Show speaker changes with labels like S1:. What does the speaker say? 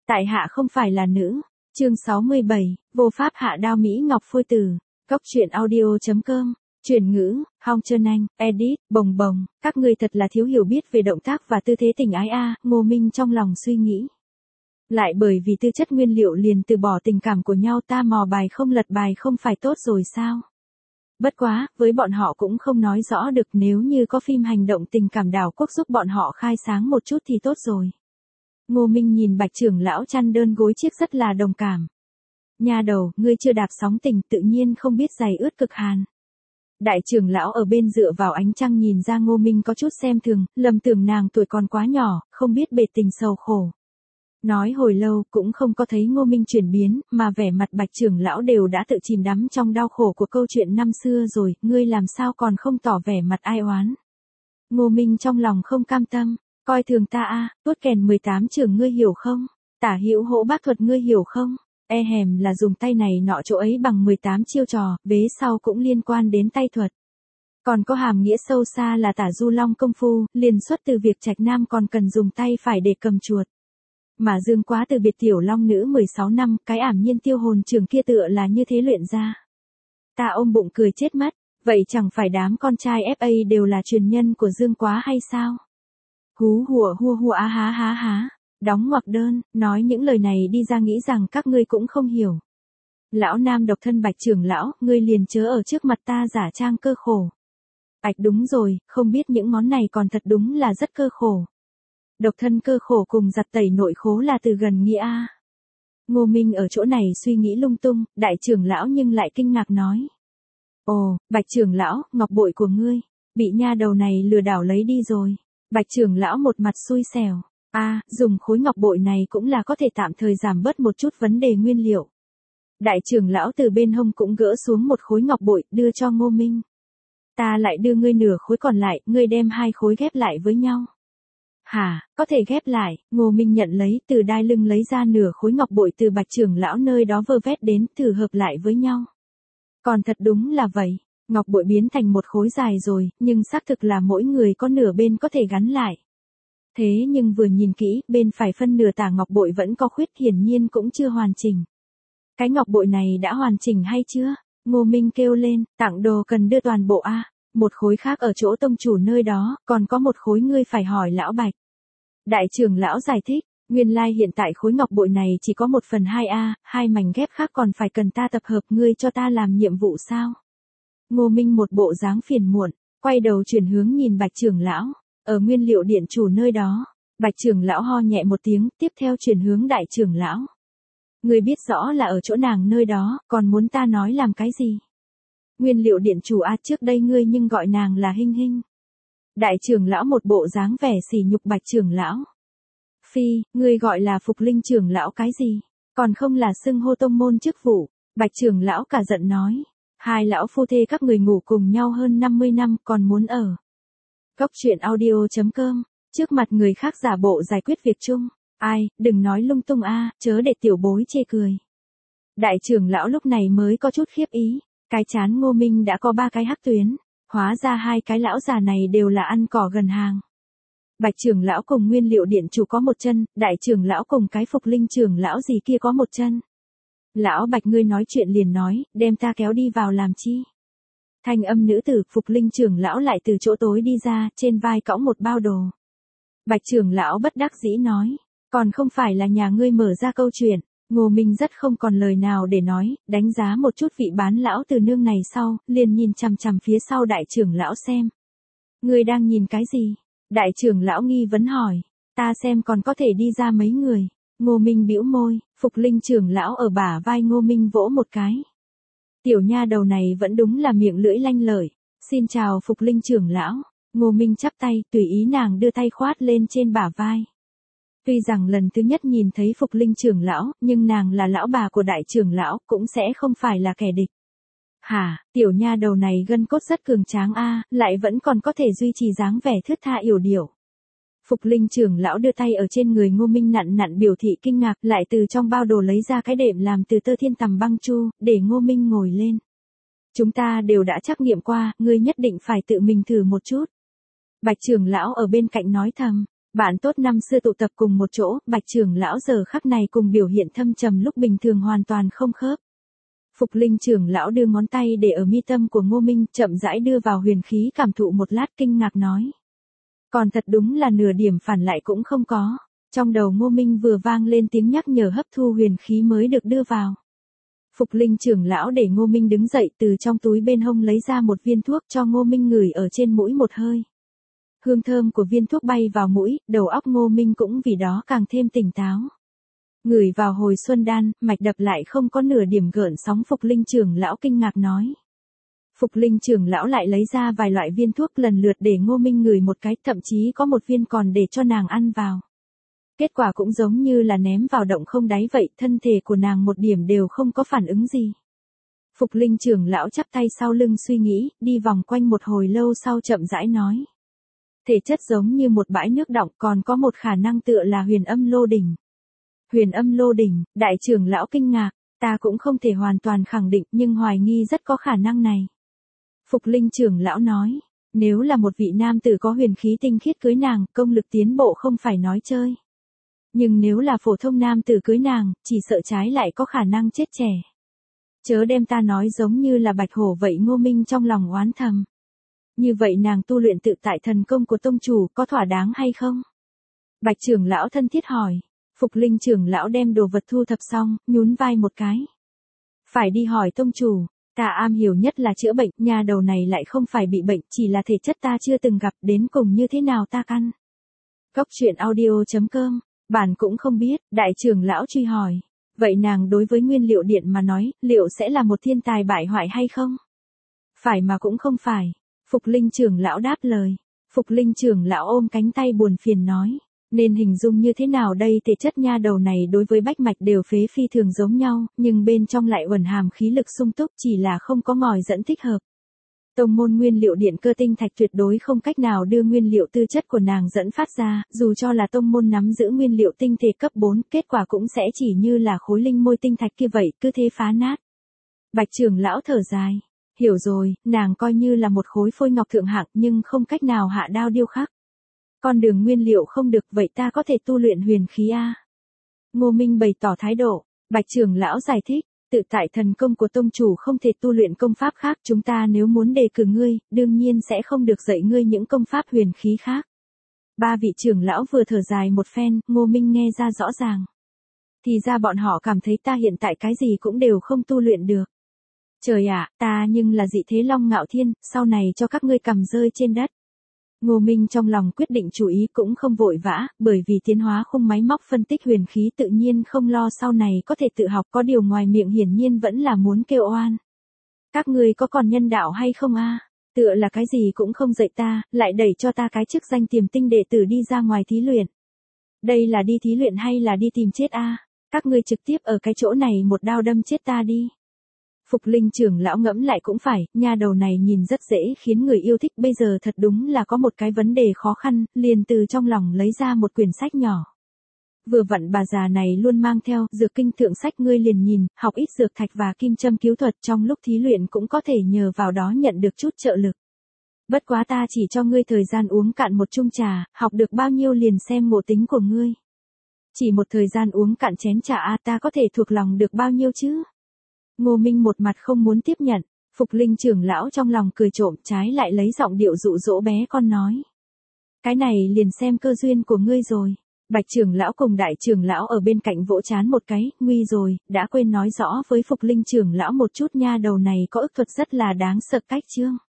S1: Tại hạ không phải là nữ. Chương 67, vô pháp hạ đao Mỹ Ngọc phôi từ. Góc truyện audio.com. Chuyển ngữ, Hong Trân Anh, edit, bồng bồng, các ngươi thật là thiếu hiểu biết về động tác và tư thế tình ái a, Ngô Minh trong lòng suy nghĩ. Lại bởi vì tư chất nguyên liệu liền từ bỏ tình cảm của nhau, ta mò bài không lật bài không phải tốt rồi sao? Bất quá, với bọn họ cũng không nói rõ được, nếu như có phim hành động tình cảm đảo quốc giúp bọn họ khai sáng một chút thì tốt rồi. Ngô Minh nhìn Bạch trưởng lão chăn đơn gối chiếc rất là đồng cảm. Nha đầu, ngươi chưa đạp sóng tình tự nhiên không biết giày ướt cực hàn. Đại trưởng lão ở bên dựa vào ánh trăng nhìn ra Ngô Minh có chút xem thường, lầm tưởng nàng tuổi còn quá nhỏ, không biết bề tình sầu khổ. Nói hồi lâu cũng không có thấy Ngô Minh chuyển biến, mà vẻ mặt Bạch trưởng lão đều đã tự chìm đắm trong đau khổ của câu chuyện năm xưa rồi, ngươi làm sao còn không tỏ vẻ mặt ai oán. Ngô Minh trong lòng không cam tâm, coi thường ta a, tuốt kèn 18 trường ngươi hiểu không, tả hữu hỗ bác thuật ngươi hiểu không, e hèm là dùng tay này nọ chỗ ấy bằng 18 chiêu trò, vế sau cũng liên quan đến tay thuật. Còn có hàm nghĩa sâu xa là tả du long công phu, liền xuất từ việc trạch nam còn cần dùng tay phải để cầm chuột. Mà dương quá từ biệt tiểu long nữ 16 năm, cái ảm nhiên tiêu hồn trường kia tựa là như thế luyện ra. Ta ôm bụng cười chết mất, vậy chẳng phải đám con trai FA đều là truyền nhân của dương quá hay sao? Hú hùa hua hua á há há há, đóng ngoặc đơn, nói những lời này đi ra nghĩ rằng các ngươi cũng không hiểu. Lão nam độc thân Bạch trưởng lão, ngươi liền chớ ở trước mặt ta giả trang cơ khổ. Ảch đúng rồi, không biết những món này còn thật đúng là rất cơ khổ. Độc thân cơ khổ cùng giặt tẩy nội khố là từ gần nghĩa a. Ngô Minh ở chỗ này suy nghĩ lung tung, đại trưởng lão nhưng lại kinh ngạc nói. Ồ, Bạch trưởng lão, ngọc bội của ngươi, bị nha đầu này lừa đảo lấy đi rồi. Bạch trưởng lão một mặt xui xẻo. Dùng khối ngọc bội này cũng là có thể tạm thời giảm bớt một chút vấn đề nguyên liệu. Đại trưởng lão từ bên hông cũng gỡ xuống một khối ngọc bội, đưa cho Ngô Minh. Ta lại đưa ngươi nửa khối còn lại, ngươi đem hai khối ghép lại với nhau. Hả, có thể ghép lại, Ngô Minh nhận lấy từ đai lưng lấy ra nửa khối ngọc bội từ Bạch trưởng lão nơi đó vơ vét đến, thử hợp lại với nhau. Còn thật đúng là vậy, ngọc bội biến thành một khối dài rồi, nhưng xác thực là mỗi người có nửa bên có thể gắn lại. Thế nhưng vừa nhìn kỹ, bên phải phân nửa tả ngọc bội vẫn có khuyết, hiển nhiên cũng chưa hoàn chỉnh. Cái ngọc bội này đã hoàn chỉnh hay chưa? Ngô Minh kêu lên, tặng đồ cần đưa toàn bộ a. Một khối khác ở chỗ tông chủ nơi đó, còn có một khối ngươi phải hỏi lão Bạch. Đại trưởng lão giải thích, nguyên lai hiện tại khối ngọc bội này chỉ có 1/2 hai mảnh ghép khác còn phải cần ta tập hợp, ngươi cho ta làm nhiệm vụ sao? Ngô Minh một bộ dáng phiền muộn, quay đầu chuyển hướng nhìn Bạch trưởng lão, ở nguyên liệu điện chủ nơi đó. Bạch trưởng lão ho nhẹ một tiếng, tiếp theo chuyển hướng đại trưởng lão. Ngươi biết rõ là ở chỗ nàng nơi đó, còn muốn ta nói làm cái gì? Nguyên liệu điện chủ trước đây ngươi nhưng gọi nàng là Hinh Hinh. Đại trưởng lão một bộ dáng vẻ sỉ nhục Bạch trưởng lão. Phi, ngươi gọi là Phục Linh trưởng lão cái gì? Còn không là xưng hô tông môn chức vụ. Bạch trưởng lão cả giận nói. Hai lão phu thê các người ngủ cùng nhau hơn 50 năm còn muốn ở. Góc truyện audio.com, trước mặt người khác giả bộ giải quyết việc chung. Ai, đừng nói lung tung chớ để tiểu bối chê cười. Đại trưởng lão lúc này mới có chút khiếp ý. Cái chán Ngô Minh đã có 3 cái hắc tuyến, hóa ra hai cái lão già này đều là ăn cỏ gần hàng. Bạch trưởng lão cùng nguyên liệu điện chủ có một chân, đại trưởng lão cùng cái Phục Linh trưởng lão gì kia có một chân. Lão Bạch ngươi nói chuyện liền nói, đem ta kéo đi vào làm chi? Thanh âm nữ tử Phục Linh trưởng lão lại từ chỗ tối đi ra, trên vai cõng một bao đồ. Bạch trưởng lão bất đắc dĩ nói, còn không phải là nhà ngươi mở ra câu chuyện. Ngô Minh rất không còn lời nào để nói, đánh giá một chút vị bán lão từ nương này sau, liền nhìn chằm chằm phía sau đại trưởng lão xem. Ngươi đang nhìn cái gì? Đại trưởng lão nghi vấn hỏi, ta xem còn có thể đi ra mấy người. Ngô Minh bĩu môi, Phục Linh trưởng lão ở bả vai Ngô Minh vỗ một cái. Tiểu nha đầu này vẫn đúng là miệng lưỡi lanh lợi. Xin chào Phục Linh trưởng lão. Ngô Minh chắp tay, tùy ý nàng đưa tay khoát lên trên bả vai. Tuy rằng lần thứ nhất nhìn thấy Phục Linh trưởng lão, nhưng nàng là lão bà của đại trưởng lão, cũng sẽ không phải là kẻ địch. Hả, tiểu nha đầu này gân cốt rất cường tráng lại vẫn còn có thể duy trì dáng vẻ thướt tha yểu điệu. Phục Linh trưởng lão đưa tay ở trên người Ngô Minh nặn nặn biểu thị kinh ngạc, lại từ trong bao đồ lấy ra cái đệm làm từ tơ thiên tầm băng chu, để Ngô Minh ngồi lên. Chúng ta đều đã trắc nghiệm qua, ngươi nhất định phải tự mình thử một chút. Bạch trưởng lão ở bên cạnh nói thầm. Bạn tốt năm xưa tụ tập cùng một chỗ, Bạch trưởng lão giờ khắc này cùng biểu hiện thâm trầm lúc bình thường hoàn toàn không khớp. Phục Linh trưởng lão đưa ngón tay để ở mi tâm của Ngô Minh, chậm rãi đưa vào huyền khí cảm thụ một lát kinh ngạc nói. Còn thật đúng là nửa điểm phản lại cũng không có. Trong đầu Ngô Minh vừa vang lên tiếng nhắc nhở hấp thu huyền khí mới được đưa vào. Phục Linh trưởng lão để Ngô Minh đứng dậy, từ trong túi bên hông lấy ra một viên thuốc cho Ngô Minh ngửi ở trên mũi một hơi. Hương thơm của viên thuốc bay vào mũi, đầu óc Ngô Minh cũng vì đó càng thêm tỉnh táo. Ngửi vào hồi xuân đan, mạch đập lại không có nửa điểm gợn sóng. Phục Linh trưởng lão kinh ngạc nói. Phục Linh trưởng lão lại lấy ra vài loại viên thuốc lần lượt để Ngô Minh ngửi một cái, thậm chí có một viên còn để cho nàng ăn vào. Kết quả cũng giống như là ném vào động không đáy vậy, thân thể của nàng một điểm đều không có phản ứng gì. Phục Linh trưởng lão chắp tay sau lưng suy nghĩ, đi vòng quanh một hồi lâu sau chậm rãi nói. Thể chất giống như một bãi nước đọng, còn có một khả năng tựa là huyền âm lô đỉnh. Huyền âm lô đỉnh, đại trưởng lão kinh ngạc, ta cũng không thể hoàn toàn khẳng định nhưng hoài nghi rất có khả năng này. Phục Linh trưởng lão nói, nếu là một vị nam tử có huyền khí tinh khiết cưới nàng, công lực tiến bộ không phải nói chơi. Nhưng nếu là phổ thông nam tử cưới nàng, chỉ sợ trái lại có khả năng chết trẻ. Chớ đem ta nói giống như là bạch hổ vậy. Ngô Minh trong lòng oán thầm. Như vậy nàng tu luyện tự tại thần công của tông chủ có thỏa đáng hay không? Bạch trưởng lão thân thiết hỏi. Phục Linh trưởng lão đem đồ vật thu thập xong, nhún vai một cái. Phải đi hỏi tông chủ, ta am hiểu nhất là chữa bệnh, nhà đầu này lại không phải bị bệnh, chỉ là thể chất ta chưa từng gặp, đến cùng như thế nào ta căn. Cốc truyện audio.com, bản cũng không biết, đại trưởng lão truy hỏi. Vậy nàng đối với nguyên liệu điện mà nói, liệu sẽ là một thiên tài bại hoại hay không? Phải mà cũng không phải. Phục Linh trưởng lão đáp lời. Phục Linh trưởng lão ôm cánh tay buồn phiền nói. Nên hình dung như thế nào đây? Thể chất nha đầu này đối với bách mạch đều phế phi thường giống nhau, nhưng bên trong lại uẩn hàm khí lực sung túc, chỉ là không có ngòi dẫn thích hợp. Tông môn nguyên liệu điện cơ tinh thạch tuyệt đối không cách nào đưa nguyên liệu tư chất của nàng dẫn phát ra, dù cho là tông môn nắm giữ nguyên liệu tinh thể cấp 4, kết quả cũng sẽ chỉ như là khối linh môi tinh thạch kia vậy, cứ thế phá nát. Bạch trưởng lão thở dài. Hiểu rồi, nàng coi như là một khối phôi ngọc thượng hạng nhưng không cách nào hạ đao điêu khắc. Con đường nguyên liệu không được, vậy ta có thể tu luyện huyền khí a? Ngô Minh bày tỏ thái độ. Bạch trưởng lão giải thích, tự tại thần công của tông chủ không thể tu luyện công pháp khác, chúng ta nếu muốn đề cử ngươi, đương nhiên sẽ không được dạy ngươi những công pháp huyền khí khác. Ba vị trưởng lão vừa thở dài một phen, Ngô Minh nghe ra rõ ràng. Thì ra bọn họ cảm thấy ta hiện tại cái gì cũng đều không tu luyện được. Trời ạ, ta nhưng là dị thế Long Ngạo Thiên, sau này cho các ngươi cầm rơi trên đất. Ngô Minh trong lòng quyết định chú ý cũng không vội vã, bởi vì tiến hóa khung máy móc phân tích huyền khí tự nhiên không lo sau này có thể tự học, có điều ngoài miệng hiển nhiên vẫn là muốn kêu oan. Các ngươi có còn nhân đạo hay không a? Tựa là cái gì cũng không dạy ta, lại đẩy cho ta cái chức danh tiềm tinh đệ tử đi ra ngoài thí luyện. Đây là đi thí luyện hay là đi tìm chết a? Các ngươi trực tiếp ở cái chỗ này một đao đâm chết ta đi. Phục Linh trưởng lão ngẫm lại cũng phải, nha đầu này nhìn rất dễ khiến người yêu thích, bây giờ thật đúng là có một cái vấn đề khó khăn, liền từ trong lòng lấy ra một quyển sách nhỏ. Vừa vặn bà già này luôn mang theo dược kinh thượng sách, ngươi liền nhìn, học ít dược thạch và kim châm cứu thuật, trong lúc thí luyện cũng có thể nhờ vào đó nhận được chút trợ lực. Bất quá ta chỉ cho ngươi thời gian uống cạn một chung trà, học được bao nhiêu liền xem ngộ tính của ngươi. Chỉ một thời gian uống cạn chén trà a, ta có thể thuộc lòng được bao nhiêu chứ? Ngô Minh một mặt không muốn tiếp nhận, Phục Linh trưởng lão trong lòng cười trộm, trái lại lấy giọng điệu dụ dỗ bé con nói. Cái này liền xem cơ duyên của ngươi rồi. Bạch trưởng lão cùng đại trưởng lão ở bên cạnh vỗ chán một cái, nguy rồi, đã quên nói rõ với Phục Linh trưởng lão một chút, nha đầu này có ức thuật rất là đáng sợ. Cách chương